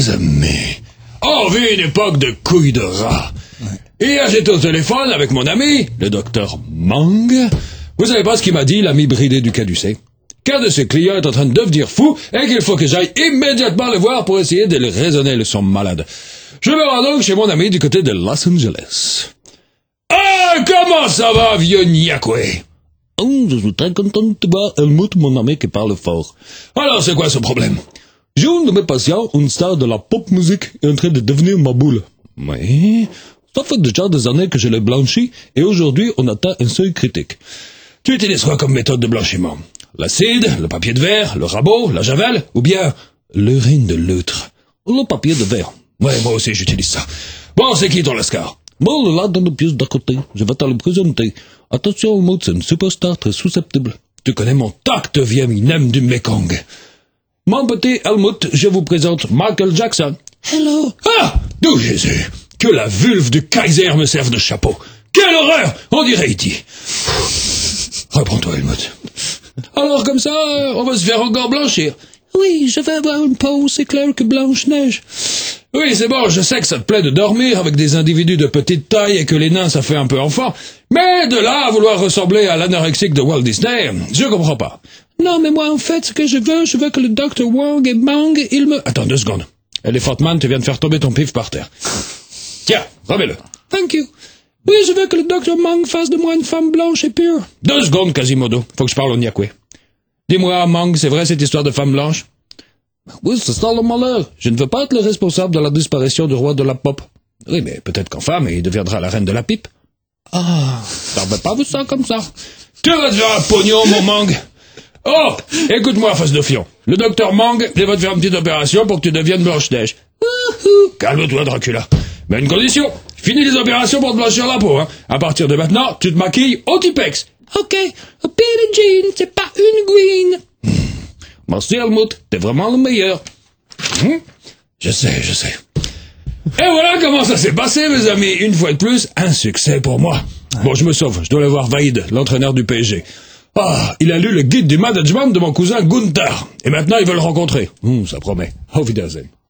mes amis, on vit une époque de couilles de rat. Hier, j'étais au téléphone avec mon ami, le docteur Mang. Vous savez pas ce qu'il m'a dit, l'ami bridé du Caducée? Qu'un de ses clients est en train de devenir fou et qu'il faut que j'aille immédiatement le voir pour essayer de le raisonner, le son malade. Je me rends donc chez mon ami du côté de Los Angeles. Ah, comment ça va, vieux Niakwe? Oh, je suis très content de te voir, Helmut, mon ami qui parle fort. Alors, c'est quoi ce problème? J'ai un de mes patients, une star de la pop musique, est en train de devenir ma boule. Oui. Ça fait déjà des années que je l'ai blanchi, et aujourd'hui, on atteint un seuil critique. Tu utilises quoi comme méthode de blanchiment? L'acide, le papier de verre, le rabot, la javel, ou bien l'urine de l'eutre? Le papier de verre. Ouais, moi aussi j'utilise ça. Bon, c'est qui ton lascar? Bon, là, dans le pièce d'à côté, je vais te le présenter. Attention, Helmut, c'est une superstar très susceptible. Tu connais mon tact, vieux minem du Mekong. Mon petit Helmut, je vous présente Michael Jackson. Hello. Ah, d'où Jésus? Que la vulve du Kaiser me serve de chapeau. Quelle horreur! On dirait E.T. Reprends-toi, Helmut. Alors comme ça, on va se faire encore blanchir. Oui, je vais avoir une peau aussi claire que Blanche-Neige. Oui, c'est bon, je sais que ça te plaît de dormir avec des individus de petite taille et que les nains ça fait un peu enfant, mais de là à vouloir ressembler à l'anorexique de Walt Disney, je comprends pas. Non, mais moi en fait, ce que je veux que le Dr. Wang et Mang, il me... Attends 2 secondes. Elephant Man, tu viens de faire tomber ton pif par terre. Tiens, remets-le. Thank you. Oui, je veux que le Dr. Mang fasse de moi une femme blanche et pure. 2 secondes, Quasimodo. Faut que je parle au Niakwe. Dis-moi, Mang, c'est vrai cette histoire de femme blanche? Oui, c'est ça le malheur. Je ne veux pas être le responsable de la disparition du roi de la pop. Oui, mais peut-être qu'en femme, il deviendra la reine de la pipe. Ah, t'avais pas vu ça comme ça? Tu vas te faire un pognon, mon Mang. Oh, écoute-moi, face de fion. Le docteur Mang, il va te faire une petite opération pour que tu deviennes Blanche-Neige. Calme-toi, Dracula. Mais une condition. Finis les opérations pour te blanchir la peau, hein. À partir de maintenant, tu te maquilles au Tipex. Ok, a Billie Jean, c'est pas une green. Merci, Helmut. T'es vraiment le meilleur. Je sais. Et voilà comment ça s'est passé, mes amis. Une fois de plus, un succès pour moi. Bon, je me sauve. Je dois aller voir Vaïd, l'entraîneur du PSG. Ah, il a lu le guide du management de mon cousin Gunther. Et maintenant, il veut le rencontrer. Ça promet. Auf Wiedersehen.